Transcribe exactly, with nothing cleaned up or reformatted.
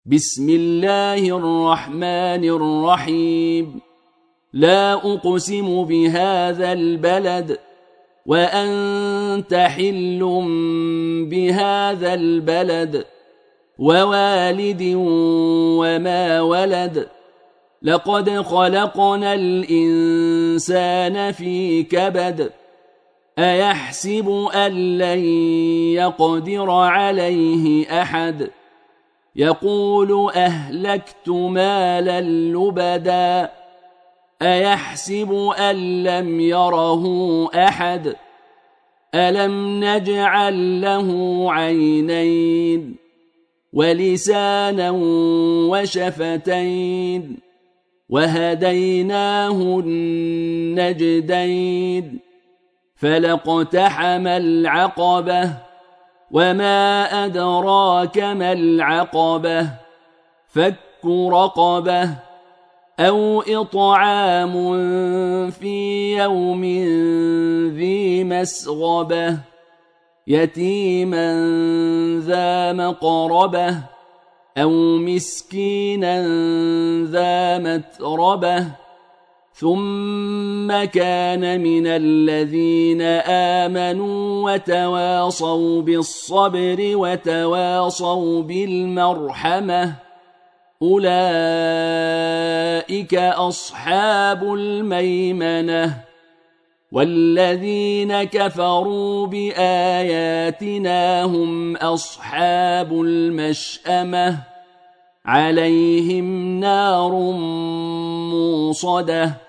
بسم الله الرحمن الرحيم لا أقسم بهذا البلد وأنت حل بهذا البلد ووالد وما ولد لقد خلقنا الإنسان في كبد أيحسب أن لن يقدر عليه أحد يقول أهلكت مالا لبدا أيحسب أن لم يره أحد ألم نجعل له عينين ولسانا وشفتين وهديناه النجدين فلاقتحم العقبة وما أدراك ما العقبة فك رقبة أو إطعام في يوم ذي مسغبة يتيما ذا مقربة أو مسكينا ذا متربة ثم كان من الذين آمنوا وتواصوا بالصبر وتواصوا بالمرحمة أولئك أصحاب الميمنة والذين كفروا بآياتنا هم أصحاب المشأمة عليهم نار موصدة